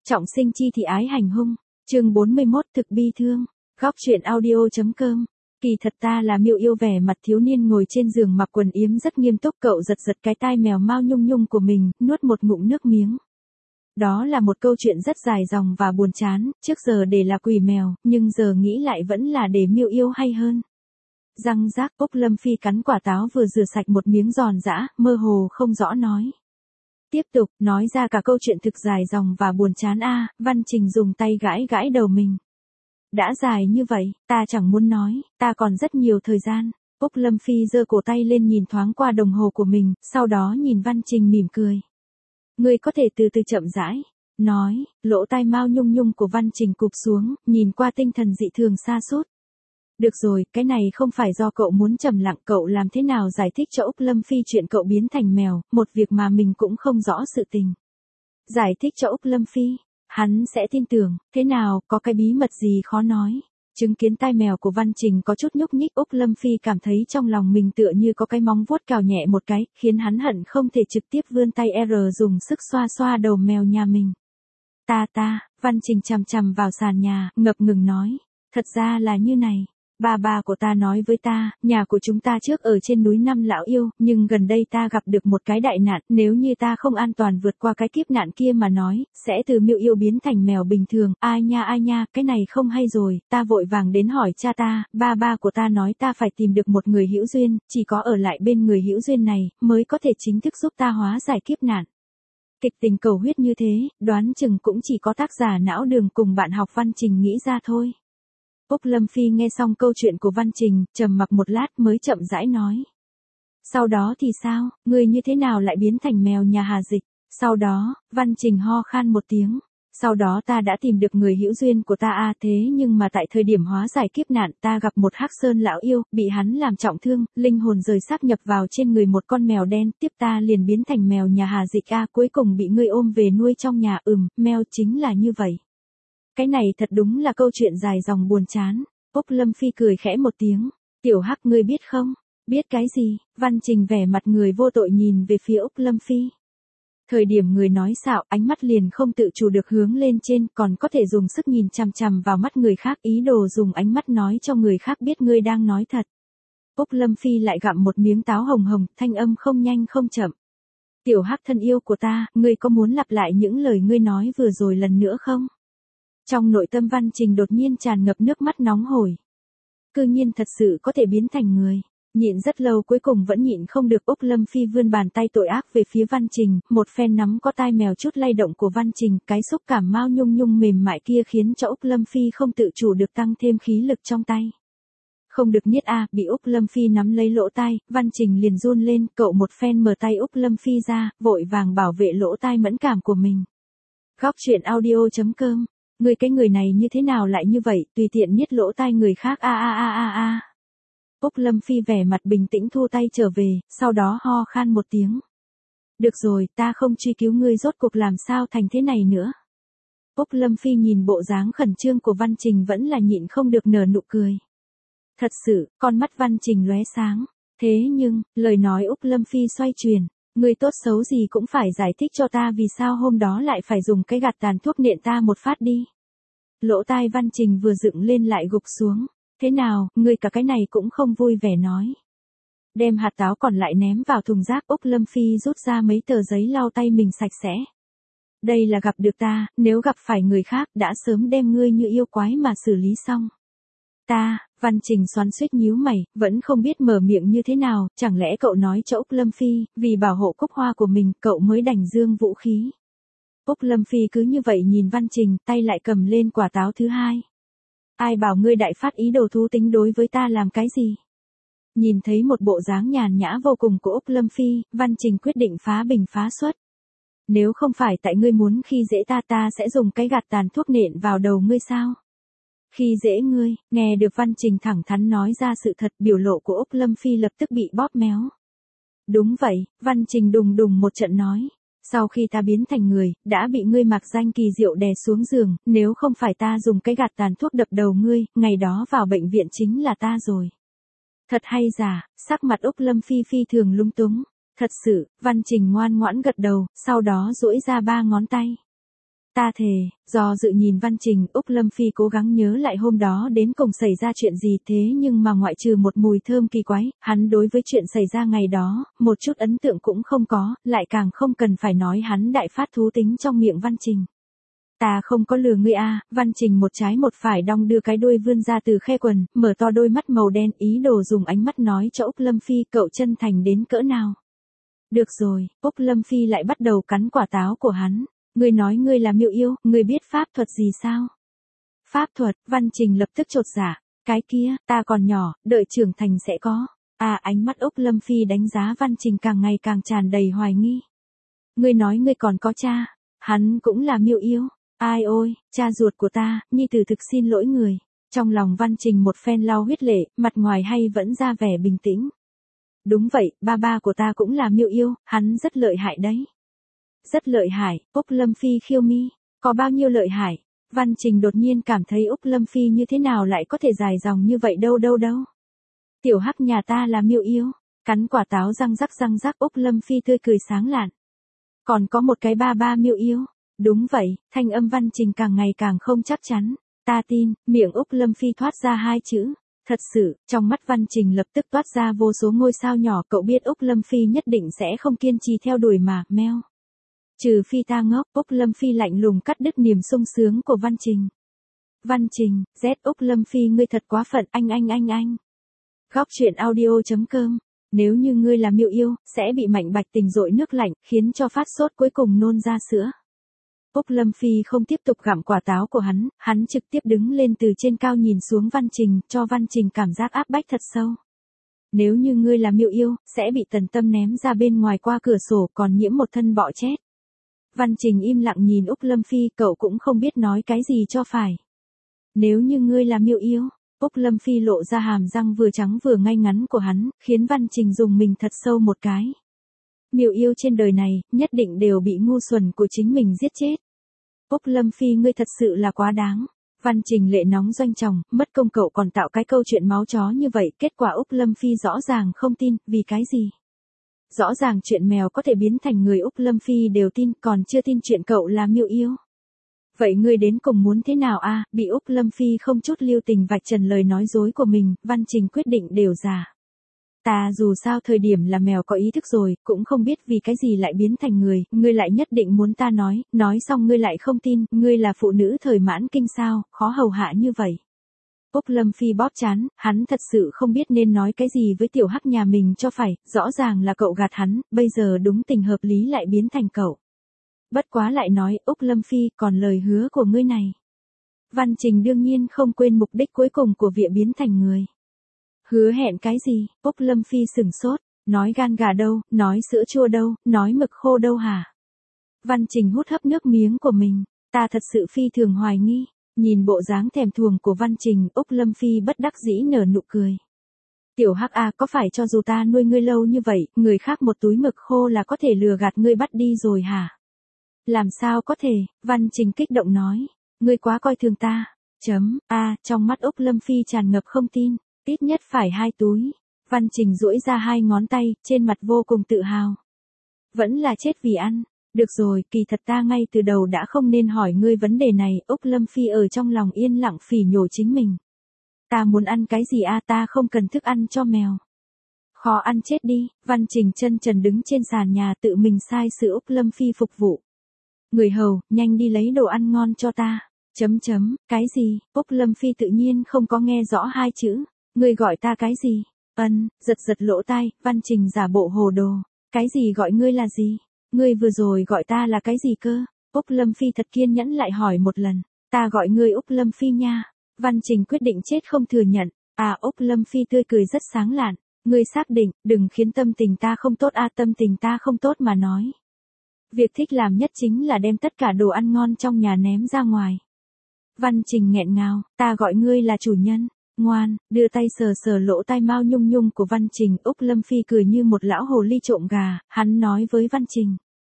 Trọng sinh chi thị ái hành hung. Chương 41 thực bi thương. Góc truyện audio.com. Kỳ thật ta là Miêu Yêu, vẻ mặt thiếu niên ngồi trên giường mặc quần yếm rất nghiêm túc, cậu giật giật cái tai mèo mao nhung nhung của mình, nuốt một ngụm nước miếng. Đó là một câu chuyện rất dài dòng và buồn chán, trước giờ để là quỷ mèo, nhưng giờ nghĩ lại vẫn là để Miêu Yêu hay hơn. Răng rác, Úc Lâm Phi cắn quả táo vừa rửa sạch một miếng giòn giã, mơ hồ không rõ nói. Tiếp tục, nói ra cả câu chuyện thực dài dòng và buồn chán a. Văn Trình dùng tay gãi gãi đầu mình. Đã dài như vậy, ta chẳng muốn nói, ta còn rất nhiều thời gian. Úc Lâm Phi giơ cổ tay lên nhìn thoáng qua đồng hồ của mình, sau đó nhìn Văn Trình mỉm cười. Ngươi có thể từ từ chậm rãi. Nói, lỗ tai mao nhung nhung của Văn Trình cụp xuống, nhìn qua tinh thần dị thường sa sút. Được rồi, cái này không phải do cậu muốn trầm lặng, cậu làm thế nào giải thích cho Úc Lâm Phi chuyện cậu biến thành mèo, một việc mà mình cũng không rõ sự tình. Giải thích cho Úc Lâm Phi, hắn sẽ tin tưởng, thế nào, có cái bí mật gì khó nói. Chứng kiến tai mèo của Văn Trình có chút nhúc nhích, Úc Lâm Phi cảm thấy trong lòng mình tựa như có cái móng vuốt cào nhẹ một cái, khiến hắn hận không thể trực tiếp vươn tay dùng sức xoa xoa đầu mèo nhà mình. Văn Trình chằm chằm vào sàn nhà, ngập ngừng nói, thật ra là như này. Ba của ta nói với ta, nhà của chúng ta trước ở trên núi Năm Lão Yêu, nhưng gần đây ta gặp được một cái đại nạn, nếu như ta không an toàn vượt qua cái kiếp nạn kia mà nói, sẽ từ Miêu Yêu biến thành mèo bình thường. Ai nha, cái này không hay rồi, ta vội vàng đến hỏi cha ta, ba của ta nói ta phải tìm được một người hữu duyên, chỉ có ở lại bên người hữu duyên này, mới có thể chính thức giúp ta hóa giải kiếp nạn. Kịch tình cầu huyết như thế, đoán chừng cũng chỉ có tác giả não đường cùng bạn học Văn Trình nghĩ ra thôi. Úc Lâm Phi nghe xong câu chuyện của Văn Trình, trầm mặc một lát mới chậm rãi nói. Sau đó thì sao, ngươi như thế nào lại biến thành mèo nhà Hà Dịch? Sau đó, Văn Trình ho khan một tiếng. Sau đó ta đã tìm được người hữu duyên của ta thế nhưng mà tại thời điểm hóa giải kiếp nạn ta gặp một Hắc Sơn Lão Yêu, bị hắn làm trọng thương, linh hồn rời xác nhập vào trên người một con mèo đen, tiếp ta liền biến thành mèo nhà Hà Dịch cuối cùng bị ngươi ôm về nuôi trong nhà. Mèo chính là như vậy. Cái này thật đúng là câu chuyện dài dòng buồn chán. Úc Lâm Phi cười khẽ một tiếng. Tiểu Hắc, ngươi biết không? Biết cái gì? Văn Trình vẻ mặt người vô tội nhìn về phía Úc Lâm Phi. Thời điểm người nói xạo, ánh mắt liền không tự chủ được hướng lên trên, còn có thể dùng sức nhìn chằm chằm vào mắt người khác, ý đồ dùng ánh mắt nói cho người khác biết ngươi đang nói thật. Úc Lâm Phi lại gặm một miếng táo hồng hồng, thanh âm không nhanh không chậm. Tiểu Hắc thân yêu của ta, ngươi có muốn lặp lại những lời ngươi nói vừa rồi lần nữa không? Trong nội tâm Văn Trình đột nhiên tràn ngập nước mắt nóng hổi. Cư nhiên thật sự có thể biến thành người. Nhịn rất lâu cuối cùng vẫn nhịn không được, Úc Lâm Phi vươn bàn tay tội ác về phía Văn Trình, một phen nắm có tai mèo chút lay động của Văn Trình, cái xúc cảm mao nhung nhung mềm mại kia khiến cho Úc Lâm Phi không tự chủ được tăng thêm khí lực trong tay. Không được niết bị Úc Lâm Phi nắm lấy lỗ tai, Văn Trình liền run lên, cậu một phen mở tay Úc Lâm Phi ra, vội vàng bảo vệ lỗ tai mẫn cảm của mình. Góc truyện audio.com. Người cái người này như thế nào lại như vậy, tùy tiện niết lỗ tai người khác Úc Lâm Phi vẻ mặt bình tĩnh thu tay trở về, sau đó ho khan một tiếng. Được rồi, ta không truy cứu ngươi, rốt cuộc làm sao thành thế này nữa. Úc Lâm Phi nhìn bộ dáng khẩn trương của Văn Trình vẫn là nhịn không được nở nụ cười. Thật sự, con mắt Văn Trình lóe sáng. Thế nhưng, lời nói Úc Lâm Phi xoay chuyển. Ngươi tốt xấu gì cũng phải giải thích cho ta vì sao hôm đó lại phải dùng cái gạt tàn thuốc nện ta một phát đi. Lỗ tai Văn Trình vừa dựng lên lại gục xuống. Thế nào, ngươi cả cái này cũng không vui vẻ nói. Đem hạt táo còn lại ném vào thùng rác, Úc Lâm Phi rút ra mấy tờ giấy lau tay mình sạch sẽ. Đây là gặp được ta, nếu gặp phải người khác đã sớm đem ngươi như yêu quái mà xử lý xong. Văn Trình xoắn xuýt nhíu mày, vẫn không biết mở miệng như thế nào, chẳng lẽ cậu nói cho Úc Lâm Phi, vì bảo hộ cúc hoa của mình, cậu mới đành dương vũ khí. Úc Lâm Phi cứ như vậy nhìn Văn Trình, tay lại cầm lên quả táo thứ hai. Ai bảo ngươi đại phát ý đồ thú tính đối với ta làm cái gì? Nhìn thấy một bộ dáng nhàn nhã vô cùng của Úc Lâm Phi, Văn Trình quyết định phá bình phá suất. Nếu không phải tại ngươi muốn khi dễ ta sẽ dùng cái gạt tàn thuốc nện vào đầu ngươi sao? Khi dễ ngươi, nghe được Văn Trình thẳng thắn nói ra sự thật, biểu lộ của Úc Lâm Phi lập tức bị bóp méo. Đúng vậy, Văn Trình đùng đùng một trận nói. Sau khi ta biến thành người, đã bị ngươi mặc danh kỳ diệu đè xuống giường, nếu không phải ta dùng cái gạt tàn thuốc đập đầu ngươi, ngày đó vào bệnh viện chính là ta rồi. Thật hay giả, sắc mặt Úc Lâm Phi phi thường lung túng. Thật sự, Văn Trình ngoan ngoãn gật đầu, sau đó duỗi ra 3 ngón tay. Ta thề, do dự nhìn Văn Trình, Úc Lâm Phi cố gắng nhớ lại hôm đó đến cùng xảy ra chuyện gì thế nhưng mà ngoại trừ một mùi thơm kỳ quái, hắn đối với chuyện xảy ra ngày đó, một chút ấn tượng cũng không có, lại càng không cần phải nói hắn đại phát thú tính trong miệng Văn Trình. Ta không có lừa ngươi a. Văn Trình một trái một phải đong đưa cái đuôi vươn ra từ khe quần, mở to đôi mắt màu đen ý đồ dùng ánh mắt nói cho Úc Lâm Phi cậu chân thành đến cỡ nào. Được rồi, Úc Lâm Phi lại bắt đầu cắn quả táo của hắn. Ngươi nói ngươi là Miêu Yêu, ngươi biết pháp thuật gì sao? Pháp thuật, Văn Trình lập tức chột dạ. Cái kia, ta còn nhỏ, đợi trưởng thành sẽ có. Ánh mắt Úc Lâm Phi đánh giá Văn Trình càng ngày càng tràn đầy hoài nghi. Ngươi nói ngươi còn có cha, hắn cũng là Miêu Yêu. Ai ôi, cha ruột của ta, nhi tử thực xin lỗi người. Trong lòng Văn Trình một phen lau huyết lệ, mặt ngoài hay vẫn ra vẻ bình tĩnh. Đúng vậy, ba của ta cũng là Miêu Yêu, hắn rất lợi hại đấy. Rất lợi hại, Úc Lâm Phi khiêu mi, có bao nhiêu lợi hại? Văn Trình đột nhiên cảm thấy Úc Lâm Phi như thế nào lại có thể dài dòng như vậy đâu. Tiểu Hắc nhà ta là Miêu Yêu, cắn quả táo răng rắc Úc Lâm Phi tươi cười sáng lạn. Còn có một cái ba Miêu Yêu. Đúng vậy, thanh âm Văn Trình càng ngày càng không chắc chắn. Ta tin, miệng Úc Lâm Phi thoát ra hai chữ. Thật sự, trong mắt Văn Trình lập tức toát ra vô số ngôi sao nhỏ, cậu biết Úc Lâm Phi nhất định sẽ không kiên trì theo đuổi mà, meo. Trừ phi ta ngốc, Úc Lâm Phi lạnh lùng cắt đứt niềm sung sướng của Văn Trình. Văn Trình, Úc Lâm Phi ngươi thật quá phận, anh. Góc truyện audio.com. Nếu như ngươi là Miêu Yêu, sẽ bị Mạnh Bạch Tình dội nước lạnh, khiến cho phát sốt cuối cùng nôn ra sữa. Úc Lâm Phi không tiếp tục gặm quả táo của hắn trực tiếp đứng lên từ trên cao nhìn xuống Văn Trình, cho Văn Trình cảm giác áp bách thật sâu. Nếu như ngươi là Miêu Yêu, sẽ bị Tần Tâm ném ra bên ngoài qua cửa sổ còn nhiễm một thân bọ chết. Văn Trình im lặng nhìn Úc Lâm Phi, cậu cũng không biết nói cái gì cho phải. Nếu như ngươi là Miêu Yêu, Úc Lâm Phi lộ ra hàm răng vừa trắng vừa ngay ngắn của hắn, khiến Văn Trình dùng mình thật sâu một cái. Miêu Yêu trên đời này, nhất định đều bị ngu xuẩn của chính mình giết chết. Úc Lâm Phi ngươi thật sự là quá đáng. Văn Trình lệ nóng doanh trọng, mất công cậu còn tạo cái câu chuyện máu chó như vậy, kết quả Úc Lâm Phi rõ ràng không tin, vì cái gì? Rõ ràng chuyện mèo có thể biến thành người Úc Lâm Phi đều tin, còn chưa tin chuyện cậu là Miêu Yêu. Vậy ngươi đến cùng muốn thế nào a? Bị Úc Lâm Phi không chút lưu tình vạch trần lời nói dối của mình, Văn Trình quyết định đều giả. Ta dù sao thời điểm là mèo có ý thức rồi, cũng không biết vì cái gì lại biến thành người, ngươi lại nhất định muốn ta nói xong ngươi lại không tin, ngươi là phụ nữ thời mãn kinh sao, khó hầu hạ như vậy. Úc Lâm Phi bóp trán, hắn thật sự không biết nên nói cái gì với Tiểu Hắc nhà mình cho phải, rõ ràng là cậu gạt hắn, bây giờ đúng tình hợp lý lại biến thành cậu. Bất quá lại nói, Úc Lâm Phi, còn lời hứa của ngươi này. Văn Trình đương nhiên không quên mục đích cuối cùng của việc biến thành người. Hứa hẹn cái gì? Úc Lâm Phi sửng sốt, nói gan gà đâu, nói sữa chua đâu, nói mực khô đâu hả? Văn Trình hút hấp nước miếng của mình, ta thật sự phi thường hoài nghi. Nhìn bộ dáng thèm thuồng của Văn Trình, Úc Lâm Phi bất đắc dĩ nở nụ cười. Tiểu Hắc có phải cho dù ta nuôi ngươi lâu như vậy, người khác một túi mực khô là có thể lừa gạt ngươi bắt đi rồi hả? Làm sao có thể? Văn Trình kích động nói. Ngươi quá coi thường ta. Trong mắt Úc Lâm Phi tràn ngập không tin. Ít nhất phải 2 túi. Văn Trình duỗi ra 2 ngón tay, trên mặt vô cùng tự hào. Vẫn là chết vì ăn. Được rồi, kỳ thật ta ngay từ đầu đã không nên hỏi ngươi vấn đề này, Úc Lâm Phi ở trong lòng yên lặng phỉ nhổ chính mình. Ta muốn ăn cái gì ta không cần thức ăn cho mèo. Khó ăn chết đi, Văn Trình chân trần đứng trên sàn nhà tự mình sai sự Úc Lâm Phi phục vụ. Người hầu, nhanh đi lấy đồ ăn ngon cho ta. Cái gì? Úc Lâm Phi tự nhiên không có nghe rõ 2 chữ. Ngươi gọi ta cái gì? Giật lỗ tai, Văn Trình giả bộ hồ đồ. Cái gì gọi ngươi là gì? Ngươi vừa rồi gọi ta là cái gì cơ? Úc Lâm Phi thật kiên nhẫn lại hỏi một lần. Ta gọi ngươi Úc Lâm Phi nha. Văn Trình quyết định chết không thừa nhận. Úc Lâm Phi tươi cười rất sáng lạn. Ngươi xác định, đừng khiến tâm tình ta không tốt tâm tình ta không tốt mà nói. Việc thích làm nhất chính là đem tất cả đồ ăn ngon trong nhà ném ra ngoài. Văn Trình nghẹn ngào, ta gọi ngươi là chủ nhân. Ngoan, đưa tay sờ lỗ tai mau nhung nhung của Văn Trình. Úc Lâm Phi cười như một lão hồ ly trộm gà, hắn nói với Văn Trình.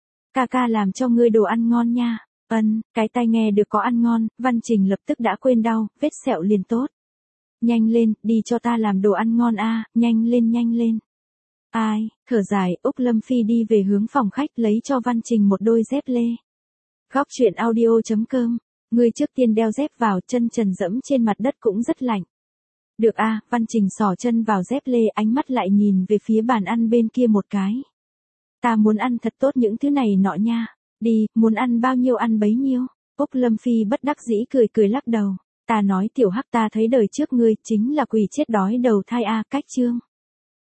Ca làm cho ngươi đồ ăn ngon nha. Cái tai nghe được có ăn ngon, Văn Trình lập tức đã quên đau, vết sẹo liền tốt. Nhanh lên, đi cho ta làm đồ ăn ngon nhanh lên. Thở dài, Úc Lâm Phi đi về hướng phòng khách lấy cho Văn Trình một đôi dép lê. Góc chuyện audio.com. Ngươi trước tiên đeo dép vào, chân trần dẫm trên mặt đất cũng rất lạnh. Được a, Văn Trình xỏ chân vào dép lê, ánh mắt lại nhìn về phía bàn ăn bên kia một cái. Ta muốn ăn thật tốt những thứ này nọ nha. Đi, muốn ăn bao nhiêu ăn bấy nhiêu. Úc Lâm Phi bất đắc dĩ cười cười lắc đầu. Ta nói tiểu hắc, ta thấy đời trước ngươi chính là quỷ chết đói đầu thai a, cách chương.